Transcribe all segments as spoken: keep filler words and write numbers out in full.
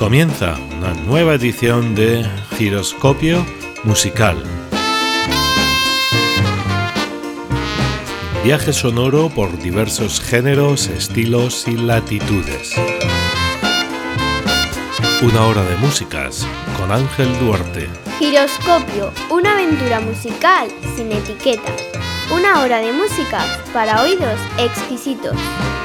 Comienza una nueva edición de Giroscopio Musical. Viaje sonoro por diversos géneros, estilos y latitudes. Una hora de músicas con Ángel Duarte. Giroscopio, una aventura musical sin etiquetas. Una hora de músicas para oídos exquisitos.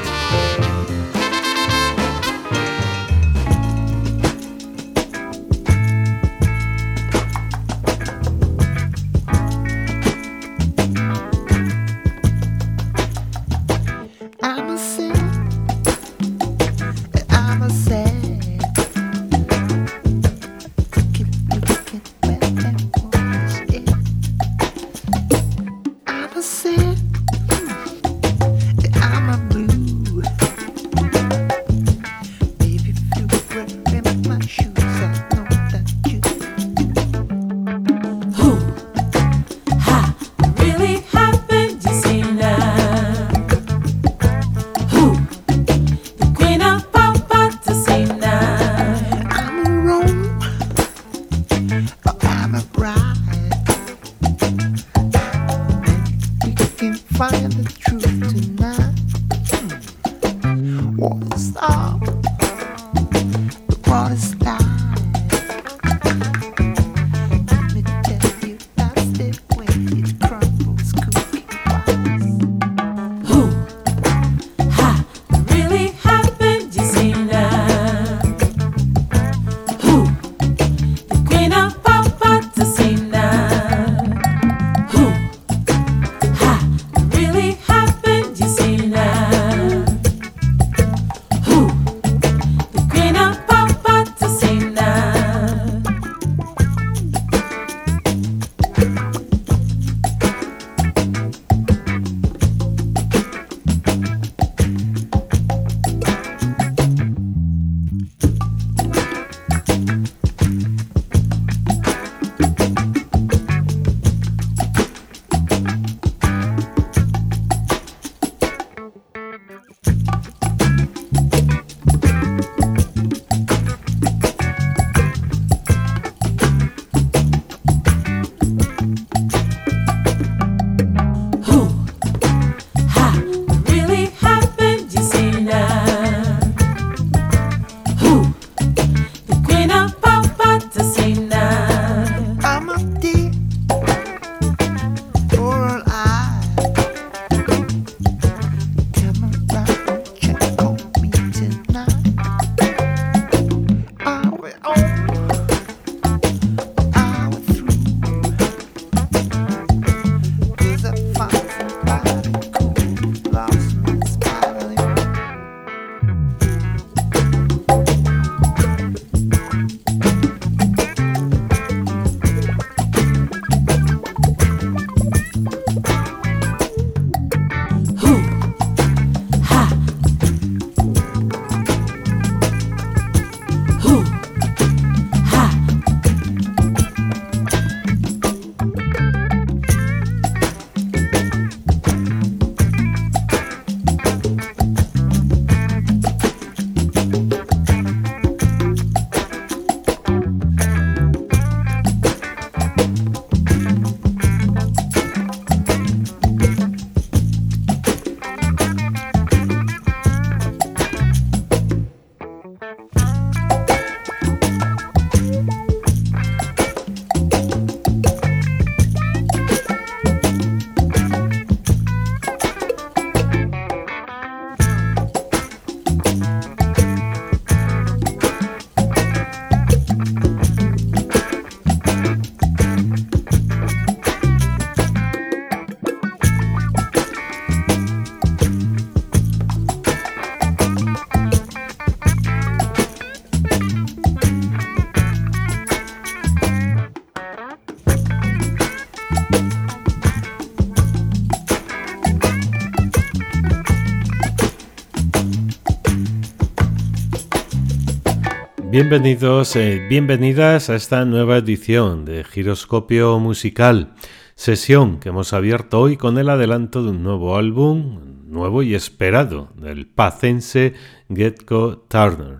Bienvenidos, eh, bienvenidas a esta nueva edición de Giroscopio Musical, sesión que hemos abierto hoy con el adelanto de un nuevo álbum, nuevo y esperado, del pacense Getco Turner.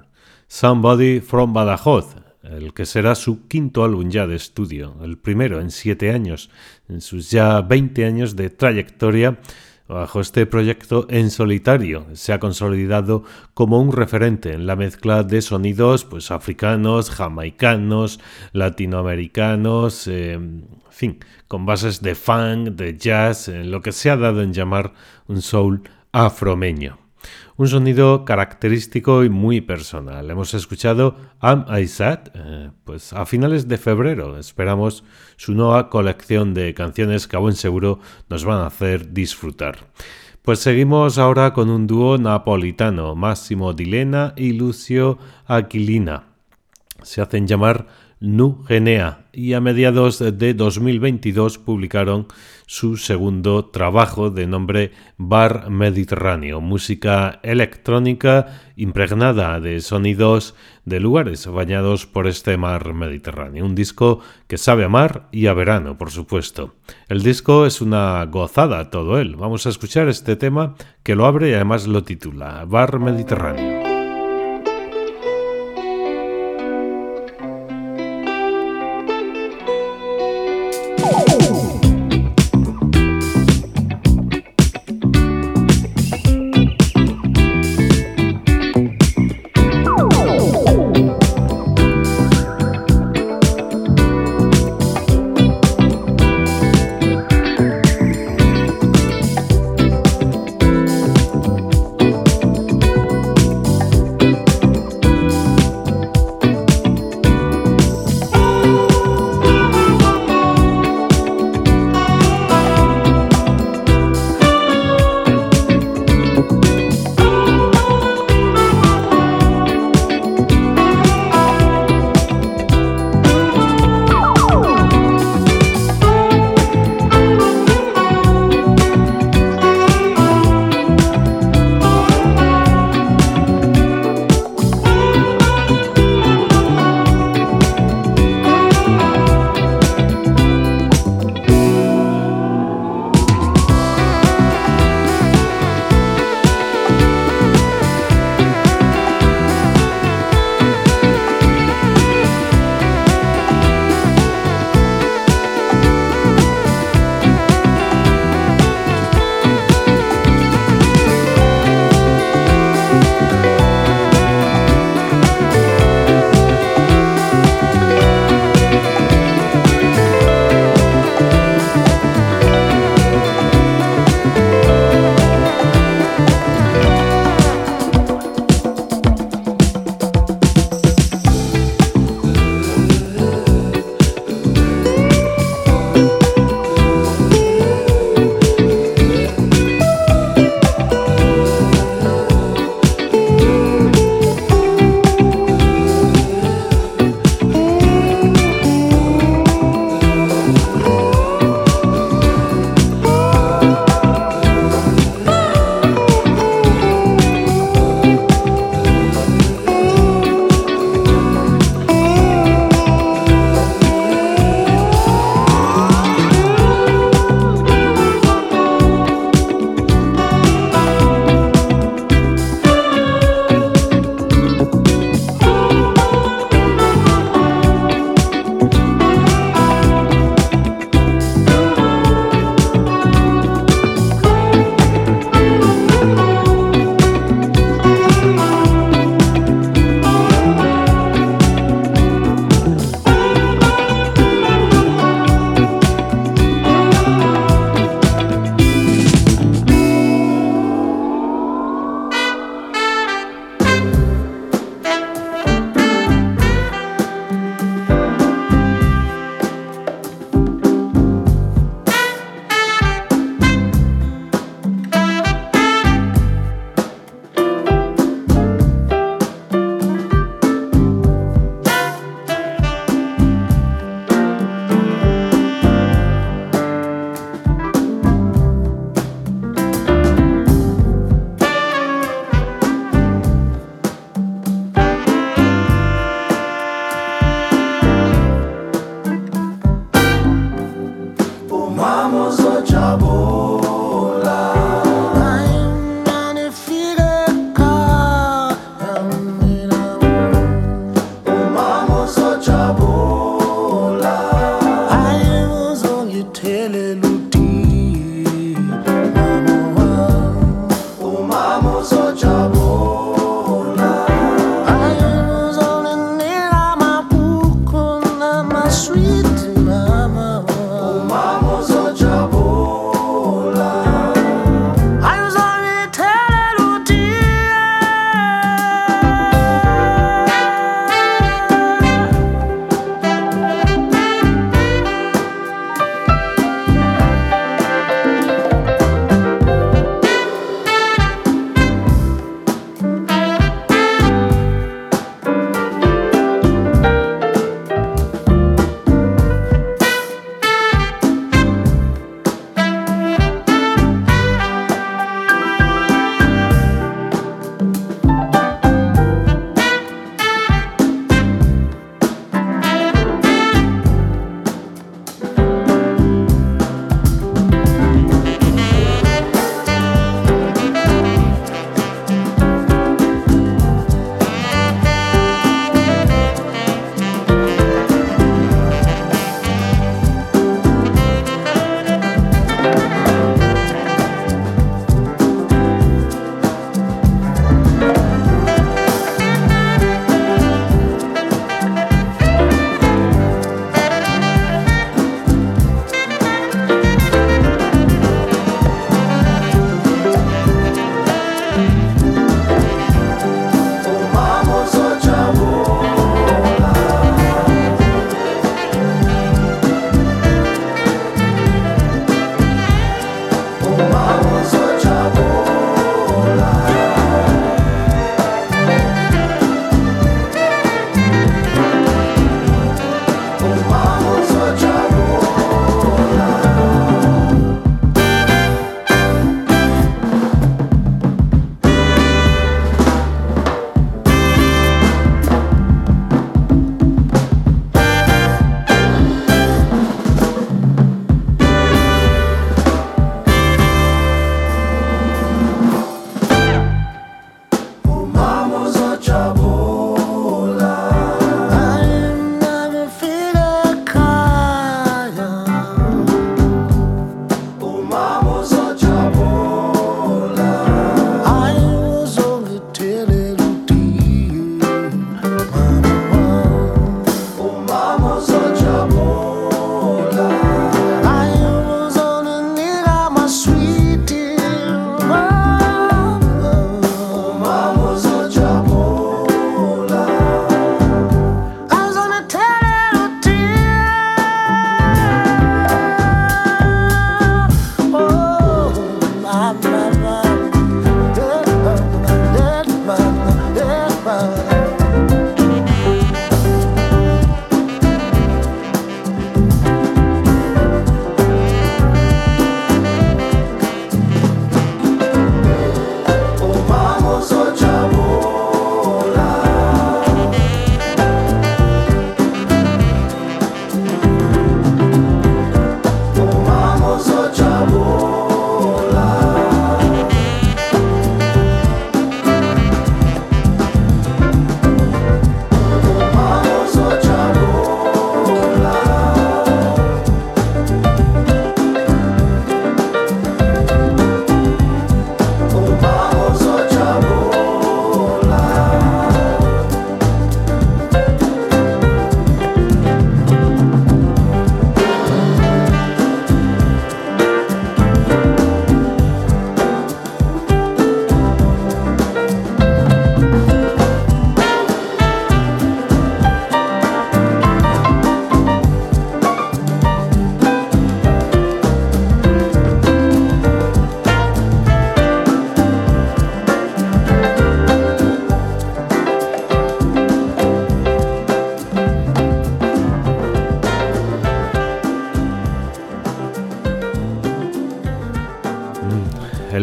Somebody from Badajoz, el que será su quinto álbum ya de estudio, el primero en siete años, en sus ya veinte años de trayectoria. Bajo este proyecto en solitario se ha consolidado como un referente en la mezcla de sonidos pues, africanos, jamaicanos, latinoamericanos, eh, en fin, con bases de funk, de jazz, en lo que se ha dado en llamar un soul afromeño. Un sonido característico y muy personal. Hemos escuchado Am I Sad, eh, pues a finales de febrero. Esperamos su nueva colección de canciones que a buen seguro nos van a hacer disfrutar. Pues seguimos ahora con un dúo napolitano, Massimo Di Lena y Lucio Aquilina. Se hacen llamar Nu Genea y a mediados de dos mil veintidós publicaron su segundo trabajo de nombre Bar Mediterráneo, música electrónica impregnada de sonidos de lugares bañados por este mar Mediterráneo. Un disco que sabe a mar y a verano, por supuesto. El disco es una gozada todo él. Vamos a escuchar este tema que lo abre y además lo titula Bar Mediterráneo.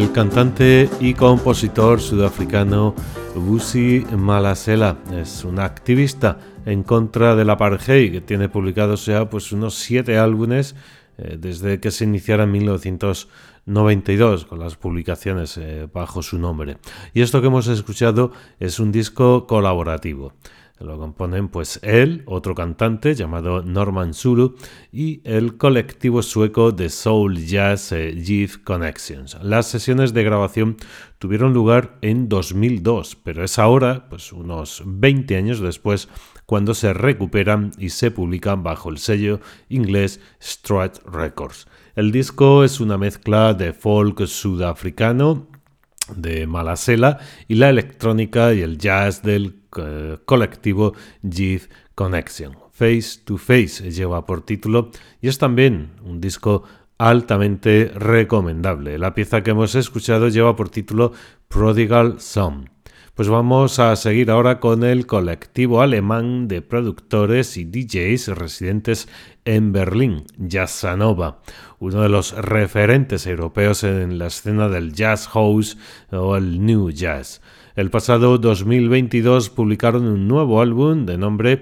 el cantante y compositor sudafricano Vusi Malasela. Es un activista en contra del apartheid que tiene publicados ya pues unos siete álbumes eh, desde que se iniciara en mil novecientos noventa y dos con las publicaciones eh, bajo su nombre. Y esto que hemos escuchado es un disco colaborativo. Lo componen pues él, otro cantante llamado Norman Zulu y el colectivo sueco de Soul Jazz eh, Jive Connections. Las sesiones de grabación tuvieron lugar en dos mil dos, pero es ahora, pues unos veinte años después, cuando se recuperan y se publican bajo el sello inglés Strut Records. El disco es una mezcla de folk sudafricano de Malasela y la electrónica y el jazz del eh, colectivo Jive Connection. Face to Face lleva por título y es también un disco altamente recomendable. La pieza que hemos escuchado lleva por título Prodigal Son. Pues vamos a seguir ahora con el colectivo alemán de productores y D Js residentes en Berlín, Jazzanova, uno de los referentes europeos en la escena del jazz house o el new jazz. El pasado dos mil veintidós publicaron un nuevo álbum de nombre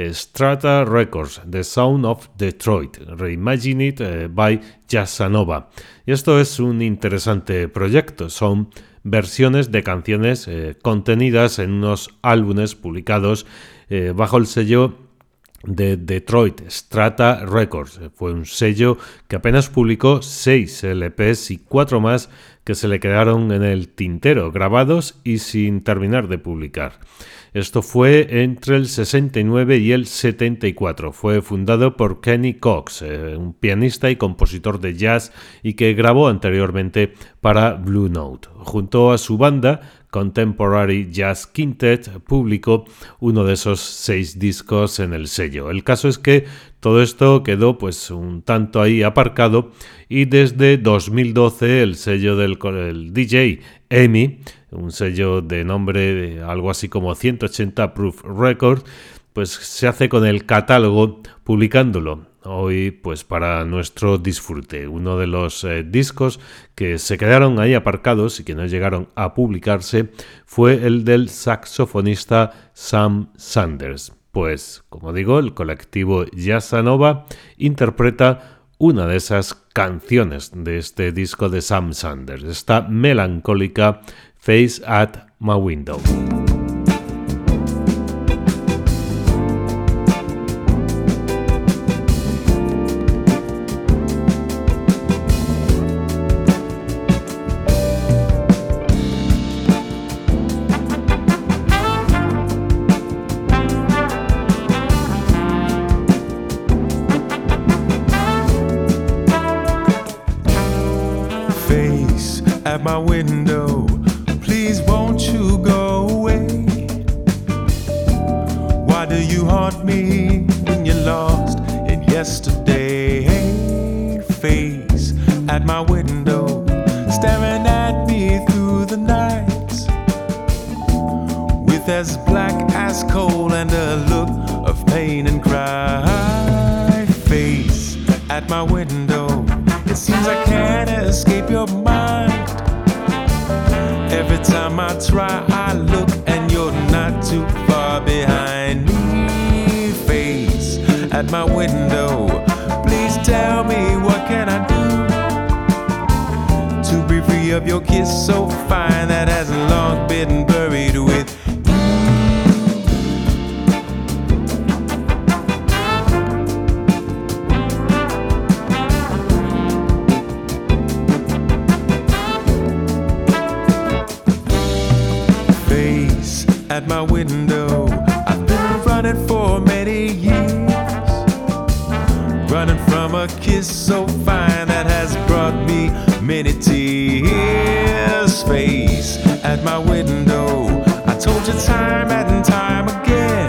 Strata Records, The Sound of Detroit, Reimagined by Jazzanova. Y esto es un interesante proyecto. Son versiones de canciones eh, contenidas en unos álbumes publicados eh, bajo el sello de Detroit Strata Records. Fue un sello que apenas publicó seis L Pes y cuatro más que se le quedaron en el tintero, grabados y sin terminar de publicar. Esto fue entre el sesenta y nueve y el setenta y cuatro. Fue fundado por Kenny Cox, eh, un pianista y compositor de jazz y que grabó anteriormente para Blue Note. Junto a su banda, Contemporary Jazz Quintet, publicó uno de esos seis discos en el sello. El caso es que todo esto quedó pues un tanto ahí aparcado y desde dos mil doce el sello del el D J E M I, un sello de nombre de algo así como ciento ochenta Proof Records, pues se hace con el catálogo publicándolo hoy pues para nuestro disfrute. Uno de los eh, discos que se quedaron ahí aparcados y que no llegaron a publicarse fue el del saxofonista Sam Sanders. Pues, como digo, el colectivo Jazzanova interpreta una de esas canciones de este disco de Sam Sanders, esta melancólica Face at My Window. At my window, please won't you go away? Why do you haunt me when you're lost in yesterday? Face at my window, staring at me through the night, with as black as coal and a look of pain and cry. Face at my window, it seems I can't escape your mind. Every time I try, I look and you're not too far behind me. Face at my window, please tell me what can I do to be free of your kiss so fine that hasn't long been buried with at my window. I've been running for many years, running from a kiss so fine that has brought me many tears. Face at my window, I told you time and time again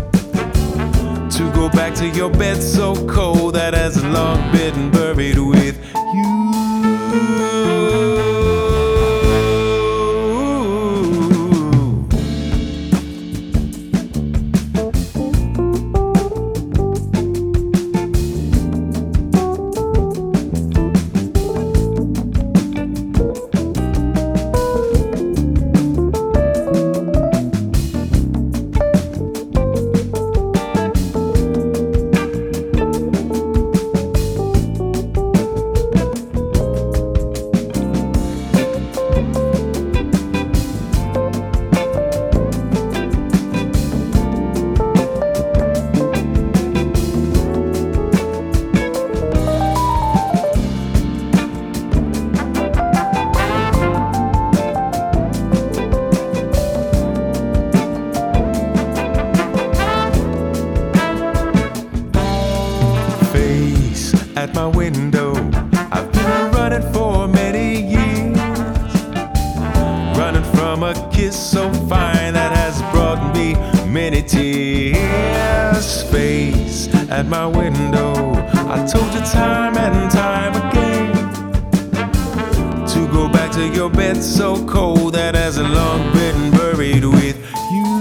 to go back to your bed so cold that has long been buried with you. my window. I've been running for many years, running from a kiss so fine that has brought me many tears. Face at my window, I told you time and time again to go back to your bed so cold that has long been buried with you.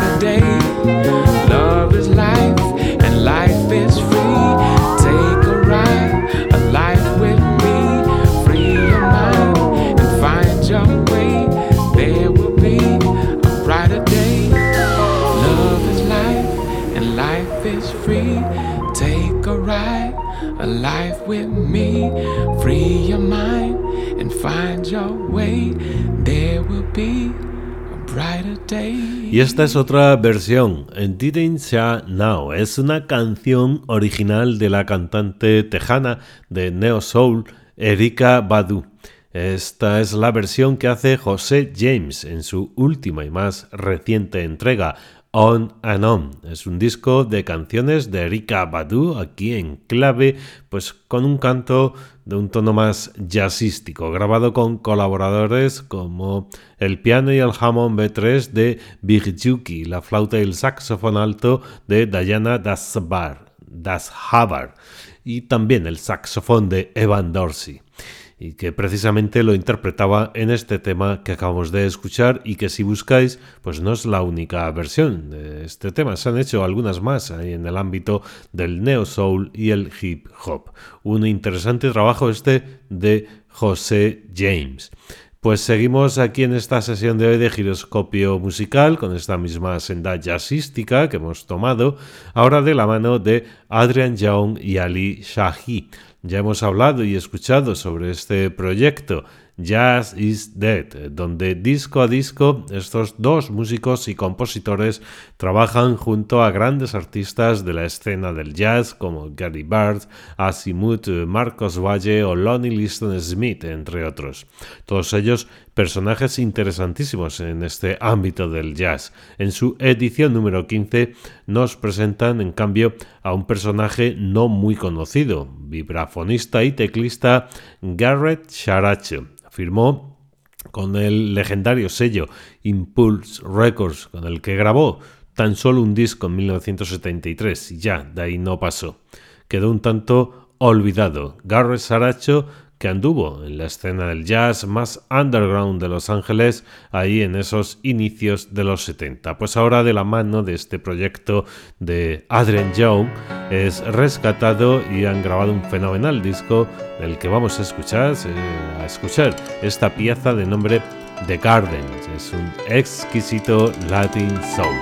Love is life and life is free. Take a ride. is free. Take a ride, a life with me. Free your mind and find your way. There will be a brighter day. Y esta es otra versión, Didn't Ya Now. Es una canción original de la cantante tejana de Neo Soul, Erykah Badu. Esta es la versión que hace José James en su última y más reciente entrega, On and On. Es un disco de canciones de Erykah Badu, aquí en clave, pues con un canto de un tono más jazzístico, grabado con colaboradores como el piano y el Hammond B tres de Big Juki, la flauta y el saxofón alto de Diana Dasbar, Dashabar, y también el saxofón de Evan Dorsey, y que precisamente lo interpretaba en este tema que acabamos de escuchar y que si buscáis, pues no es la única versión de este tema, se han hecho algunas más ahí en el ámbito del neo soul y el hip hop. Un interesante trabajo este de José James. Pues seguimos aquí en esta sesión de hoy de Giroscopio Musical con esta misma senda jazzística que hemos tomado, ahora de la mano de Adrian Young y Ali Shahi. Ya hemos hablado y escuchado sobre este proyecto, Jazz is Dead, donde disco a disco estos dos músicos y compositores trabajan junto a grandes artistas de la escena del jazz como Gary Barth, Azimuth, Marcos Valle o Lonnie Liston Smith, entre otros. Todos ellos personajes interesantísimos en este ámbito del jazz. En su edición número quince nos presentan en cambio a un personaje no muy conocido, vibrafonista y teclista Garrett Sharacho. Firmó con el legendario sello Impulse Records, con el que grabó tan solo un disco en mil novecientos setenta y tres y ya, de ahí no pasó. Quedó un tanto olvidado. Garrett Sharacho, que anduvo en la escena del jazz más underground de Los Ángeles, ahí en esos inicios de los setenta. Pues ahora, de la mano de este proyecto de Adrian Young, es rescatado y han grabado un fenomenal disco del que vamos a escuchar, a escuchar esta pieza de nombre The Gardens. Es un exquisito Latin soul.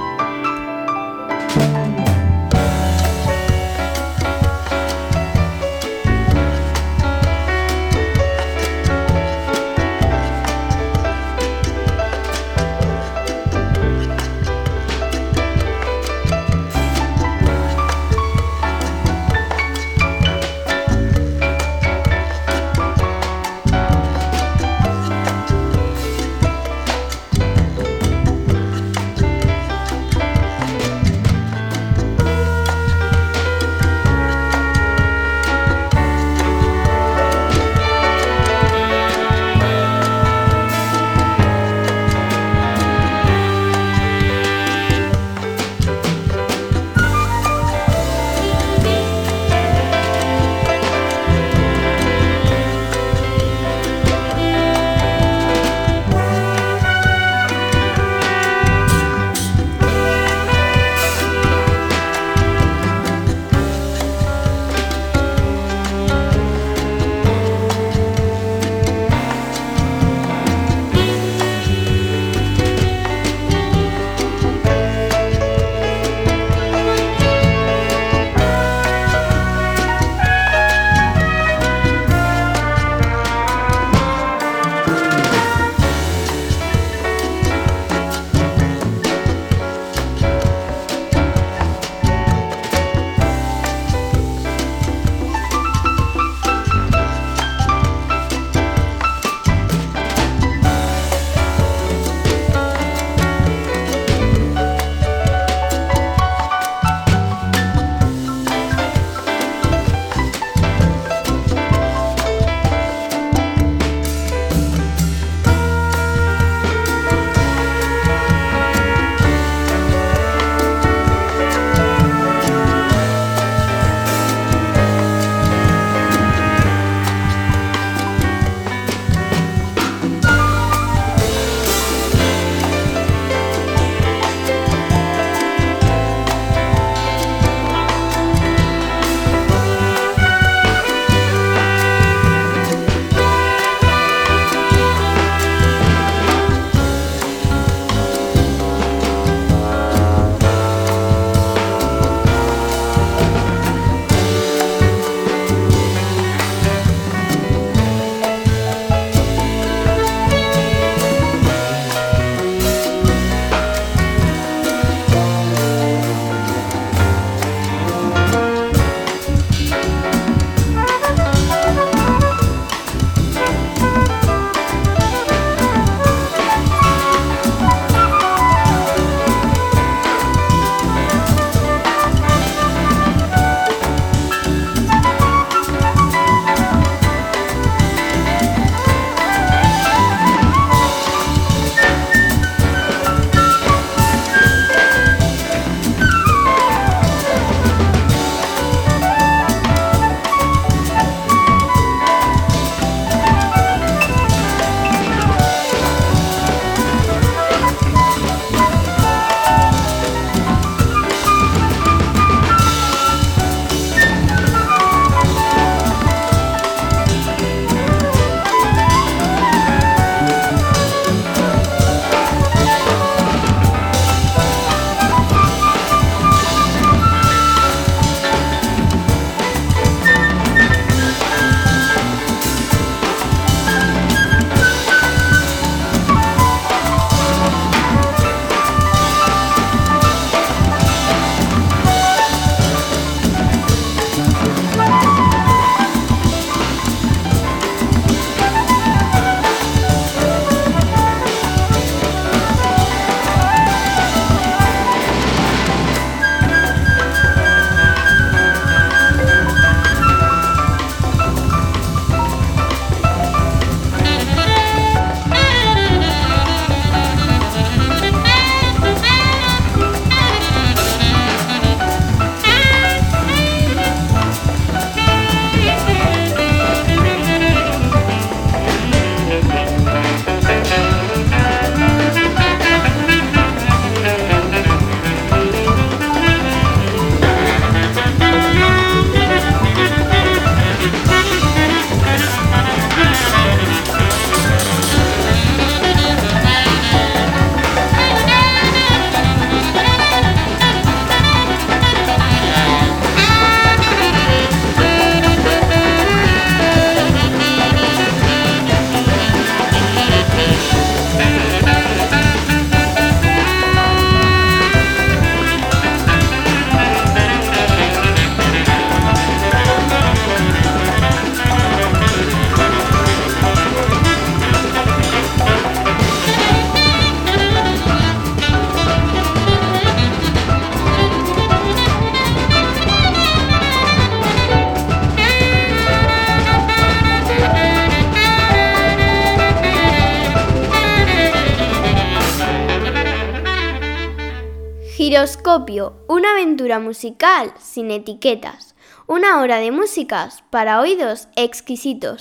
Caleidoscopio, una aventura musical sin etiquetas. Una hora de músicas para oídos exquisitos.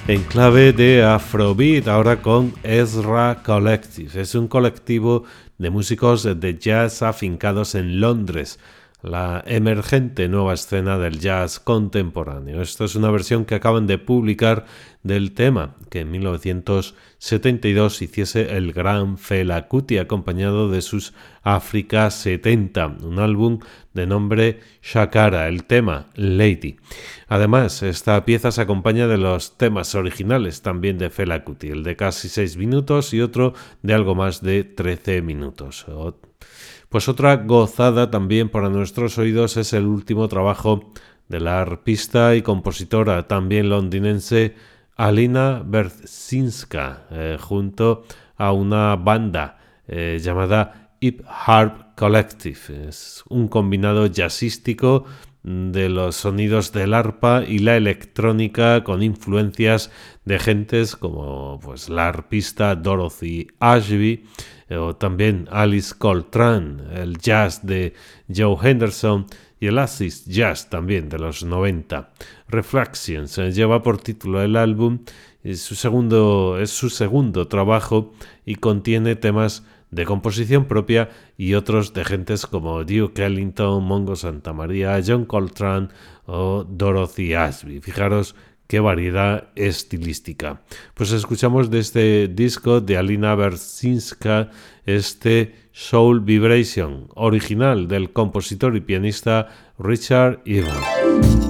en clave de Afrobeat, ahora con Ezra Collective. Es un colectivo de músicos de jazz afincados en Londres, la emergente nueva escena del jazz contemporáneo. Esto es una versión que acaban de publicar del tema que en mil novecientos setenta y dos hiciese el gran Fela Kuti, acompañado de sus África setenta, un álbum de nombre Shakara, el tema Lady. Además, esta pieza se acompaña de los temas originales también de Fela Kuti, el de casi seis minutos y otro de algo más de trece minutos. Pues otra gozada también para nuestros oídos es el último trabajo de la arpista y compositora también londinense Alina Berzinska, eh, junto a una banda eh, llamada Hip Harp Collective. Es un combinado jazzístico de los sonidos del arpa y la electrónica con influencias de gentes como pues, la arpista Dorothy Ashby eh, o también Alice Coltrane, el jazz de Joe Henderson y el acid jazz también de los noventa. Reflections eh, lleva por título el álbum, es su segundo, es su segundo trabajo y contiene temas de composición propia y otros de gentes como Duke Ellington, Mongo Santamaría, John Coltrane o Dorothy Ashby. Fijaros qué variedad estilística. Pues escuchamos de este disco de Alina Berzinska este Soul Vibration, original del compositor y pianista Richard Evans.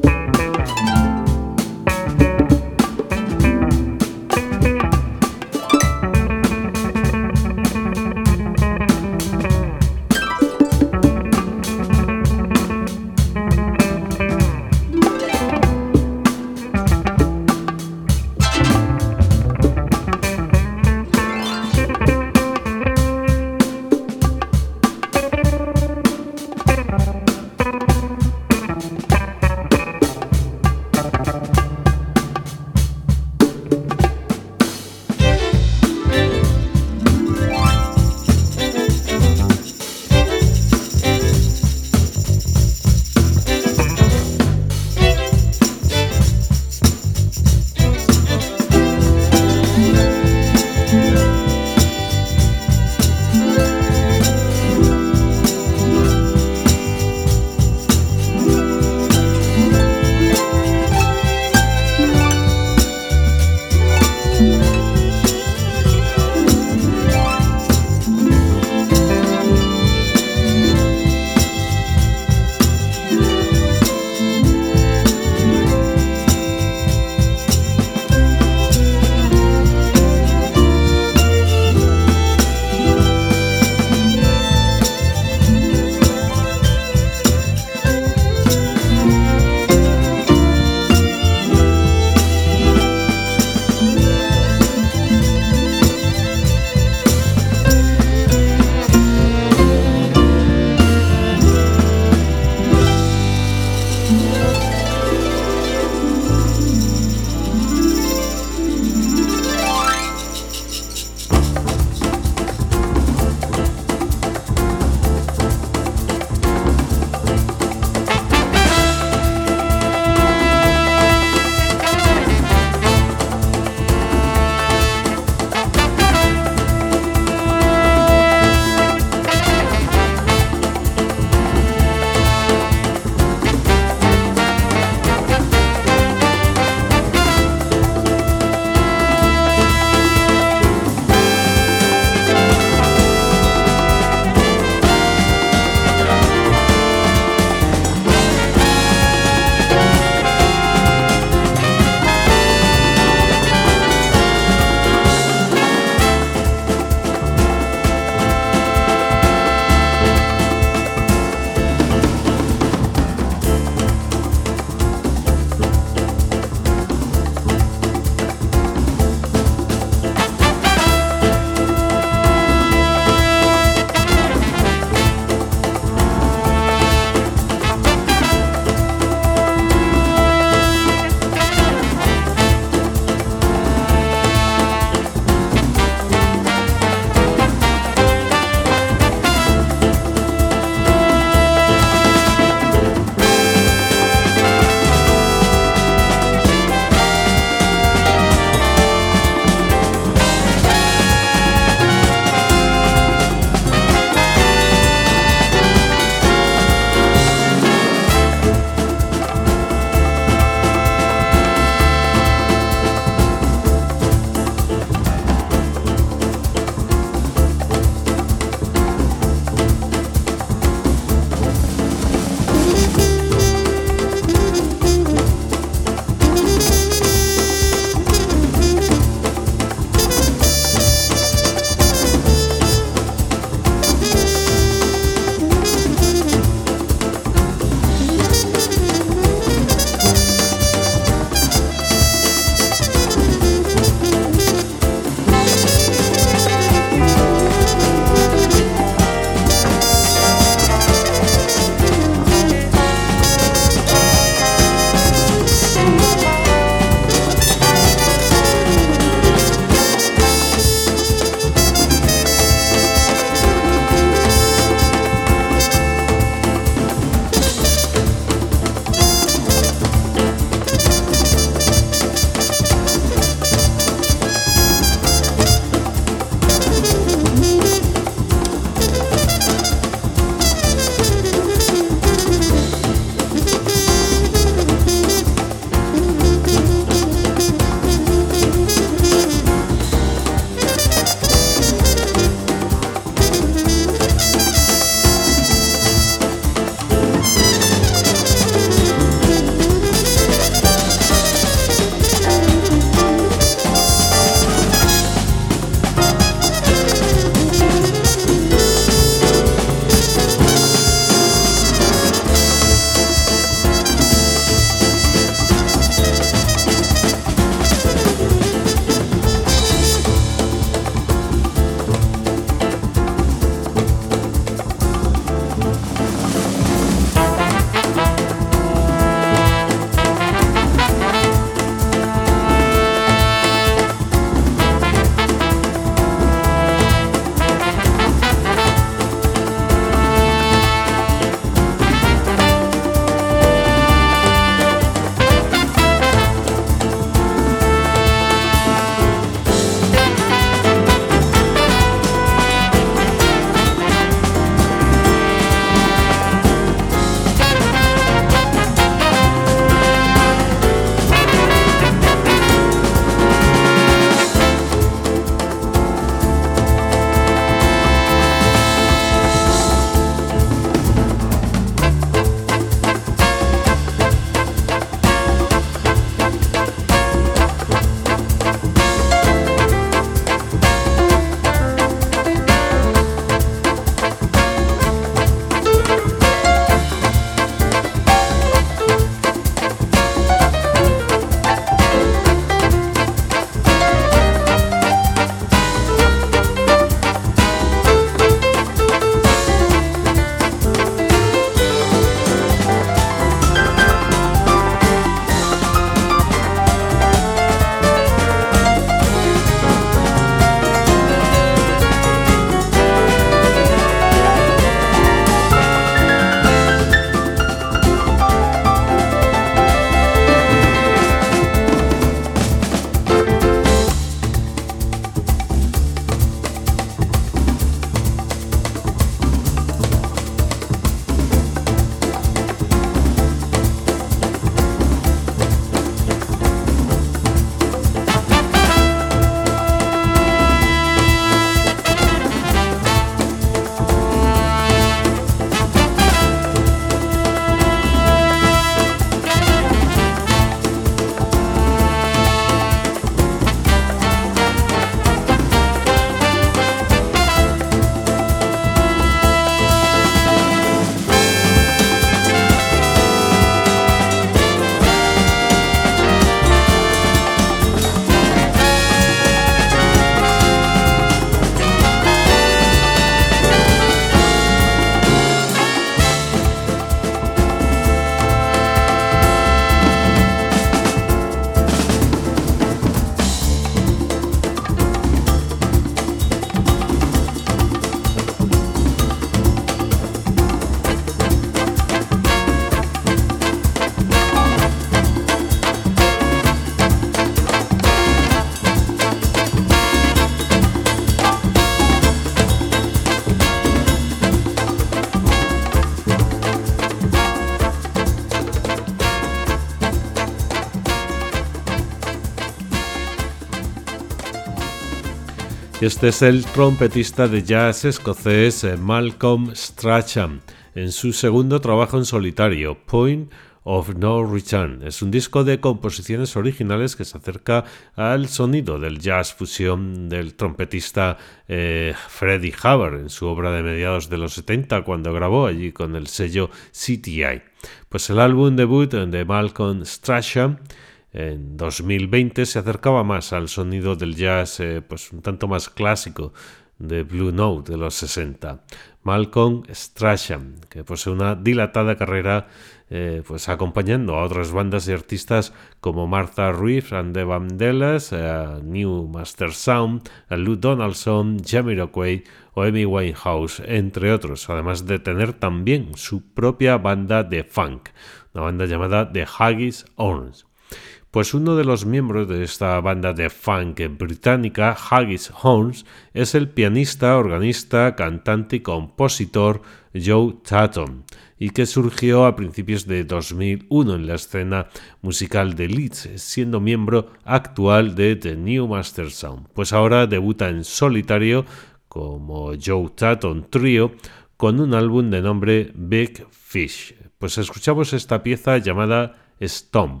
Y este es el trompetista de jazz escocés Malcolm Strachan, en su segundo trabajo en solitario, Point of No Return. Es un disco de composiciones originales que se acerca al sonido del jazz fusión del trompetista eh, Freddie Hubbard en su obra de mediados de los setenta, cuando grabó allí con el sello C T I. Pues el álbum debut de Malcolm Strachan en dos mil veinte se acercaba más al sonido del jazz eh, pues un tanto más clásico de Blue Note de los sesenta. Malcolm Strachan, que posee una dilatada carrera eh, pues acompañando a otras bandas y artistas como Martha Reeves and the Vandellas, eh, New Master Sound, Lou Donaldson, Jamiroquai o Amy Winehouse, entre otros, además de tener también su propia banda de funk, una banda llamada The Haggis Horns. Pues uno de los miembros de esta banda de funk británica, Haggis Horns, es el pianista, organista, cantante y compositor Joe Tatum, y que surgió a principios de dos mil uno en la escena musical de Leeds, siendo miembro actual de The New Master Sound. Pues ahora debuta en solitario como Joe Tatum Trio con un álbum de nombre Big Fish. Pues escuchamos esta pieza llamada Stomp.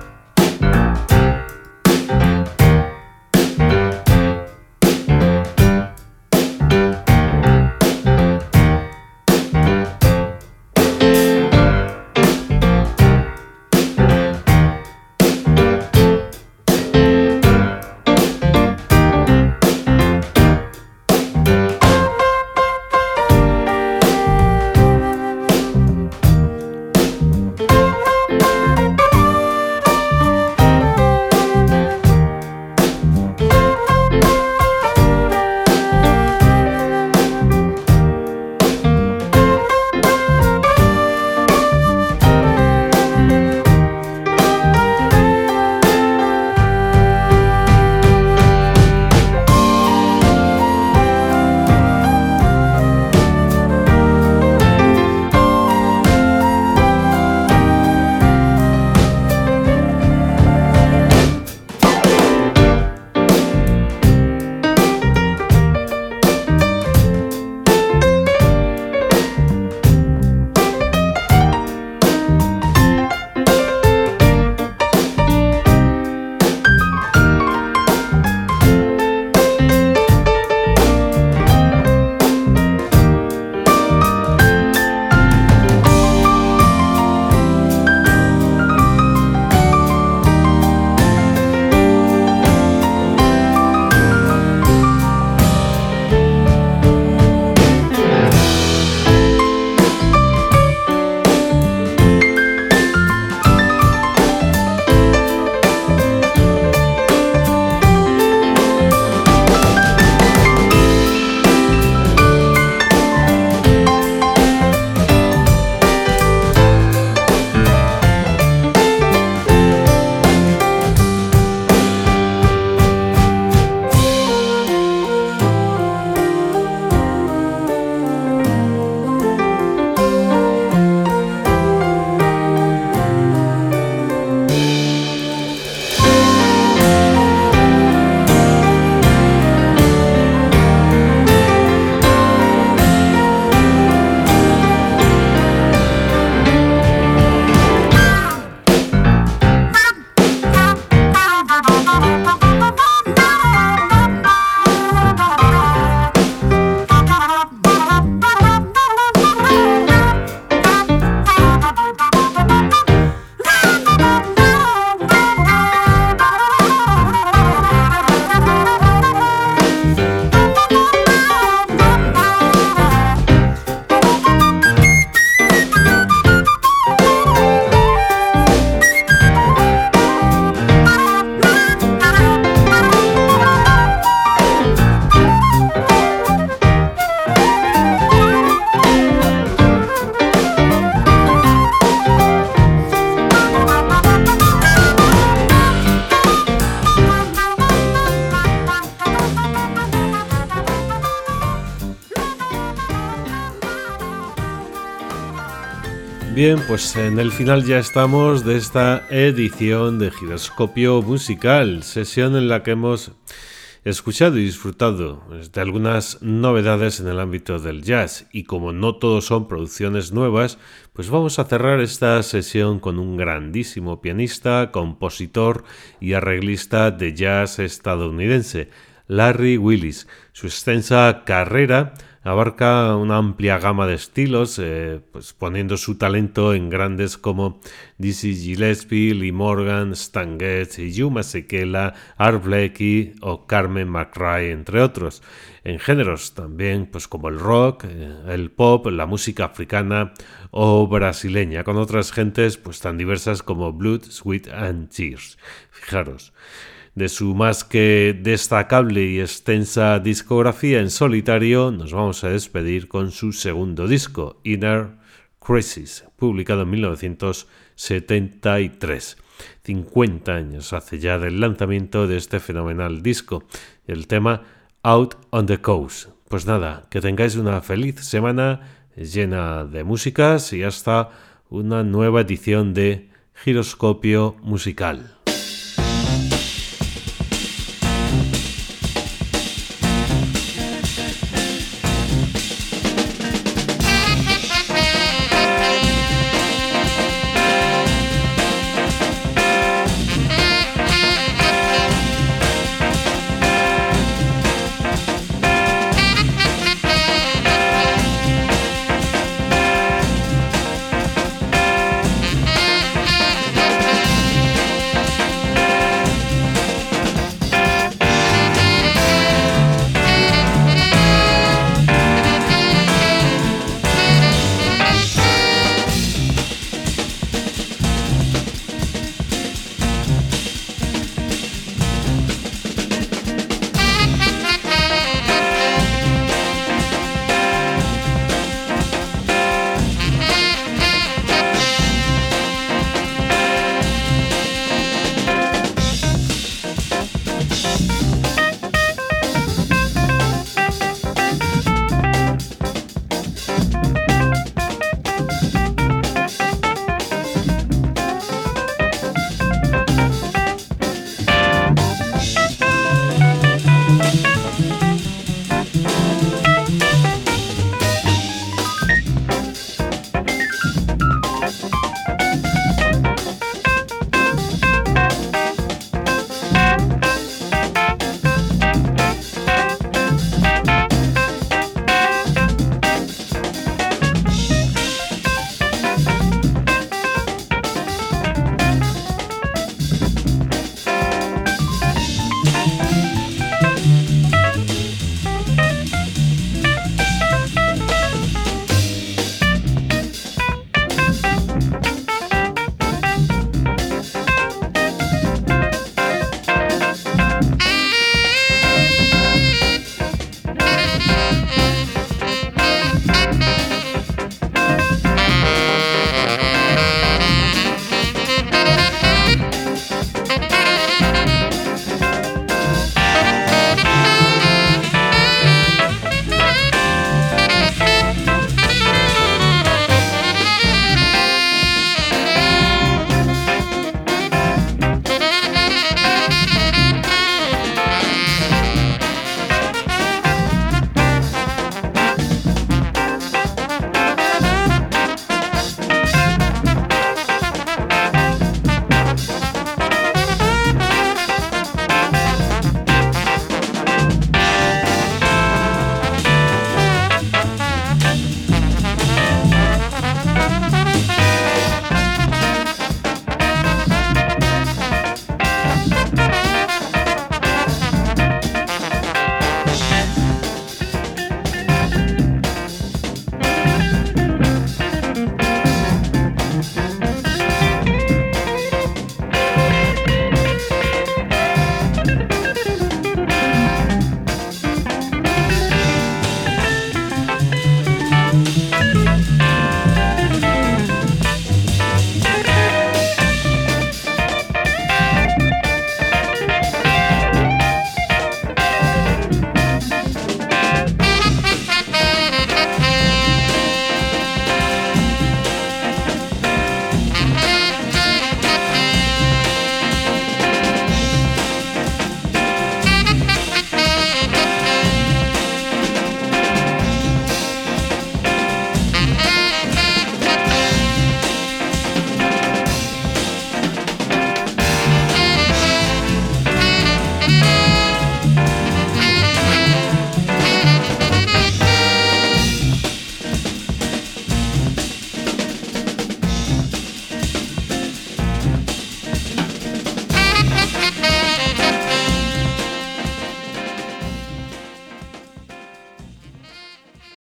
Bien, pues en el final ya estamos de esta edición de Giroscopio Musical, sesión en la que hemos escuchado y disfrutado de algunas novedades en el ámbito del jazz, y como no todos son producciones nuevas, pues vamos a cerrar esta sesión con un grandísimo pianista, compositor y arreglista de jazz estadounidense, Larry Willis. Su extensa carrera abarca una amplia gama de estilos, eh, pues poniendo su talento en grandes como Dizzy Gillespie, Lee Morgan, Stan Getz, Hugh Masekela, Art Blakey o Carmen McRae, entre otros. En géneros también pues como el rock, eh, el pop, la música africana o brasileña, con otras gentes pues tan diversas como Blood, Sweat and Tears. Fijaros. De su más que destacable y extensa discografía en solitario, nos vamos a despedir con su segundo disco, Inner Crisis, publicado en mil novecientos setenta y tres. cincuenta años hace ya del lanzamiento de este fenomenal disco, el tema Out on the Coast. Pues nada, que tengáis una feliz semana llena de músicas y hasta una nueva edición de Giroscopio Musical.